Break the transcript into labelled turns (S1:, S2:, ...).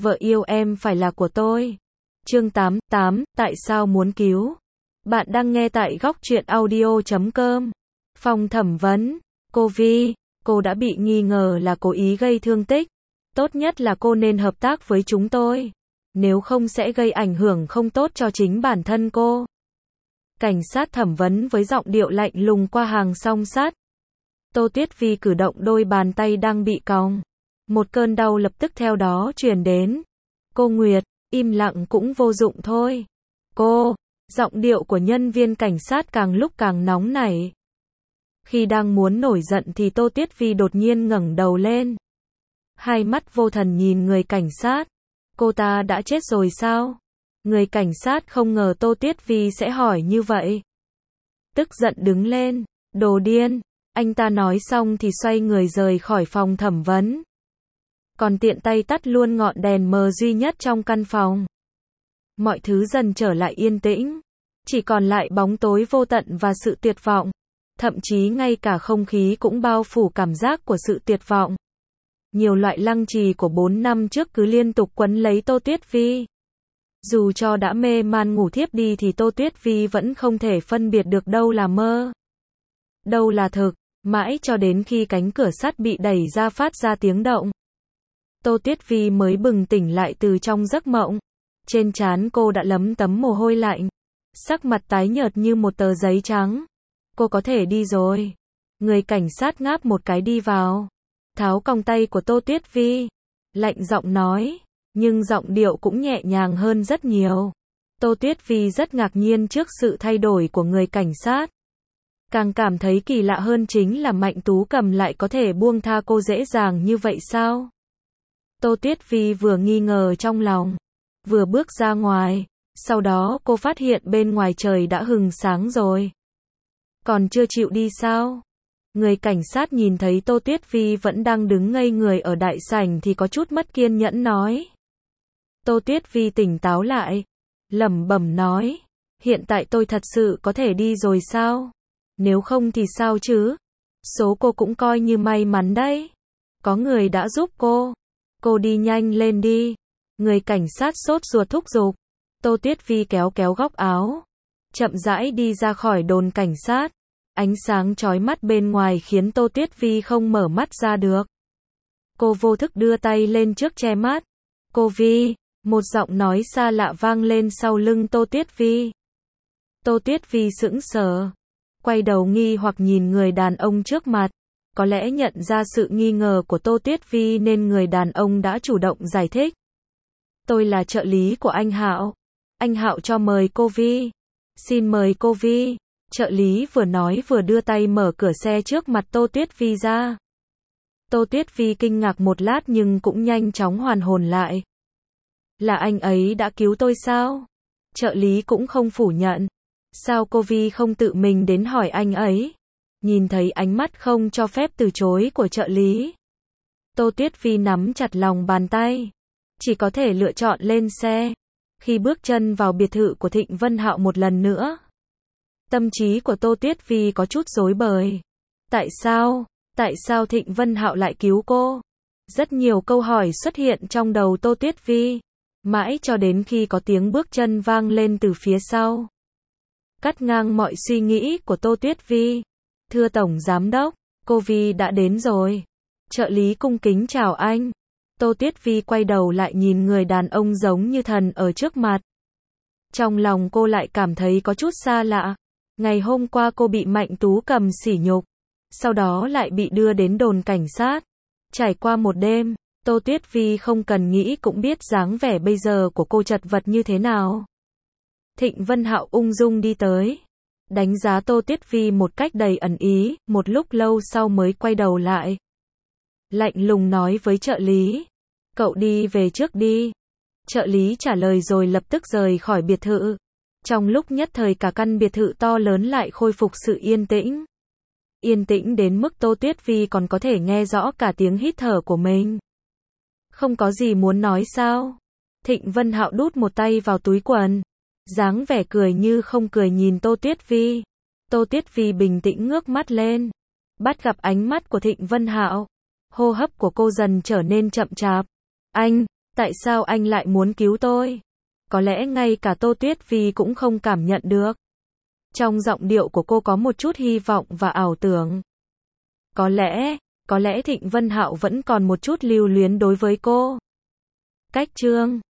S1: Vợ yêu em phải là của tôi. Chương 88, tại sao muốn cứu? Bạn đang nghe tại góc truyện audio.com. Phòng thẩm vấn. Cô Vi, cô đã bị nghi ngờ là cố ý gây thương tích. Tốt nhất là cô nên hợp tác với chúng tôi. Nếu không sẽ gây ảnh hưởng không tốt cho chính bản thân cô. Cảnh sát thẩm vấn với giọng điệu lạnh lùng qua hàng song sát. Tô Tuyết Vi cử động đôi bàn tay đang bị còng. Một cơn đau lập tức theo đó truyền đến. Cô Nguyệt, im lặng cũng vô dụng thôi. Cô, giọng điệu của nhân viên cảnh sát càng lúc càng nóng nảy. Khi đang muốn nổi giận thì Tô Tuyết Vi đột nhiên ngẩng đầu lên. Hai mắt vô thần nhìn người cảnh sát. Cô ta đã chết rồi sao? Người cảnh sát không ngờ Tô Tuyết Vi sẽ hỏi như vậy. Tức giận đứng lên. Đồ điên. Anh ta nói xong thì xoay người rời khỏi phòng thẩm vấn. Còn tiện tay tắt luôn ngọn đèn mờ duy nhất trong căn phòng. Mọi thứ dần trở lại yên tĩnh. Chỉ còn lại bóng tối vô tận và sự tuyệt vọng. Thậm chí ngay cả không khí cũng bao phủ cảm giác của sự tuyệt vọng. Nhiều loại lăng trì của 4 năm trước cứ liên tục quấn lấy Tô Tuyết Vi. Dù cho đã mê man ngủ thiếp đi thì Tô Tuyết Vi vẫn không thể phân biệt được đâu là mơ, đâu là thực, mãi cho đến khi cánh cửa sắt bị đẩy ra phát ra tiếng động. Tô Tuyết Vi mới bừng tỉnh lại từ trong giấc mộng. Trên trán cô đã lấm tấm mồ hôi lạnh. Sắc mặt tái nhợt như một tờ giấy trắng. Cô có thể đi rồi. Người cảnh sát ngáp một cái đi vào. Tháo còng tay của Tô Tuyết Vi. Lạnh giọng nói. Nhưng giọng điệu cũng nhẹ nhàng hơn rất nhiều. Tô Tuyết Vi rất ngạc nhiên trước sự thay đổi của người cảnh sát. Càng cảm thấy kỳ lạ hơn chính là Mạnh Tú Cầm lại có thể buông tha cô dễ dàng như vậy sao? Tô Tuyết Vi vừa nghi ngờ trong lòng, vừa bước ra ngoài, sau đó cô phát hiện bên ngoài trời đã hừng sáng rồi. Còn chưa chịu đi sao? Người cảnh sát nhìn thấy Tô Tuyết Vi vẫn đang đứng ngây người ở đại sảnh thì có chút mất kiên nhẫn nói. Tô Tuyết Vi tỉnh táo lại, lẩm bẩm nói, hiện tại tôi thật sự có thể đi rồi sao? Nếu không thì sao chứ? Số cô cũng coi như may mắn đấy. Có người đã giúp cô. Cô đi nhanh lên đi. Người cảnh sát sốt ruột thúc giục. Tô Tuyết Vi kéo kéo góc áo. Chậm rãi đi ra khỏi đồn cảnh sát. Ánh sáng chói mắt bên ngoài khiến Tô Tuyết Vi không mở mắt ra được. Cô vô thức đưa tay lên trước che mắt. Cô Vi, một giọng nói xa lạ vang lên sau lưng Tô Tuyết Vi. Tô Tuyết Vi sững sờ. Quay đầu nghi hoặc nhìn người đàn ông trước mặt. Có lẽ nhận ra sự nghi ngờ của Tô Tuyết Vi nên người đàn ông đã chủ động giải thích. Tôi là trợ lý của anh Hạo. Anh Hạo cho mời cô Vi. Xin mời cô Vi. Trợ lý vừa nói vừa đưa tay mở cửa xe trước mặt Tô Tuyết Vi ra. Tô Tuyết Vi kinh ngạc một lát nhưng cũng nhanh chóng hoàn hồn lại. Là anh ấy đã cứu tôi sao? Trợ lý cũng không phủ nhận. Sao cô Vi không tự mình đến hỏi anh ấy? Nhìn thấy ánh mắt không cho phép từ chối của trợ lý. Tô Tuyết Vi nắm chặt lòng bàn tay. Chỉ có thể lựa chọn lên xe. Khi bước chân vào biệt thự của Thịnh Vân Hạo một lần nữa. Tâm trí của Tô Tuyết Vi có chút rối bời. Tại sao? Tại sao Thịnh Vân Hạo lại cứu cô? Rất nhiều câu hỏi xuất hiện trong đầu Tô Tuyết Vi. Mãi cho đến khi có tiếng bước chân vang lên từ phía sau. Cắt ngang mọi suy nghĩ của Tô Tuyết Vi. Thưa Tổng Giám Đốc, cô Vi đã đến rồi. Trợ lý cung kính chào anh. Tô Tuyết Vi quay đầu lại nhìn người đàn ông giống như thần ở trước mặt. Trong lòng cô lại cảm thấy có chút xa lạ. Ngày hôm qua cô bị Mạnh Tú Cầm sỉ nhục. Sau đó lại bị đưa đến đồn cảnh sát. Trải qua một đêm, Tô Tuyết Vi không cần nghĩ cũng biết dáng vẻ bây giờ của cô chật vật như thế nào. Thịnh Vân Hạo ung dung đi tới. Đánh giá Tô Tuyết Vi một cách đầy ẩn ý, một lúc lâu sau mới quay đầu lại. Lạnh lùng nói với trợ lý. Cậu đi về trước đi. Trợ lý trả lời rồi lập tức rời khỏi biệt thự. Trong lúc nhất thời cả căn biệt thự to lớn lại khôi phục sự yên tĩnh. Yên tĩnh đến mức Tô Tuyết Vi còn có thể nghe rõ cả tiếng hít thở của mình. Không có gì muốn nói sao? Thịnh Vân Hạo đút một tay vào túi quần. Dáng vẻ cười như không cười nhìn Tô Tuyết Vi. Tô Tuyết Vi bình tĩnh ngước mắt lên. Bắt gặp ánh mắt của Thịnh Vân Hạo. Hô hấp của cô dần trở nên chậm chạp. Tại sao anh lại muốn cứu tôi? Có lẽ ngay cả Tô Tuyết Vi cũng không cảm nhận được. Trong giọng điệu của cô có một chút hy vọng và ảo tưởng. Có lẽ Thịnh Vân Hạo vẫn còn một chút lưu luyến đối với cô. Cách chương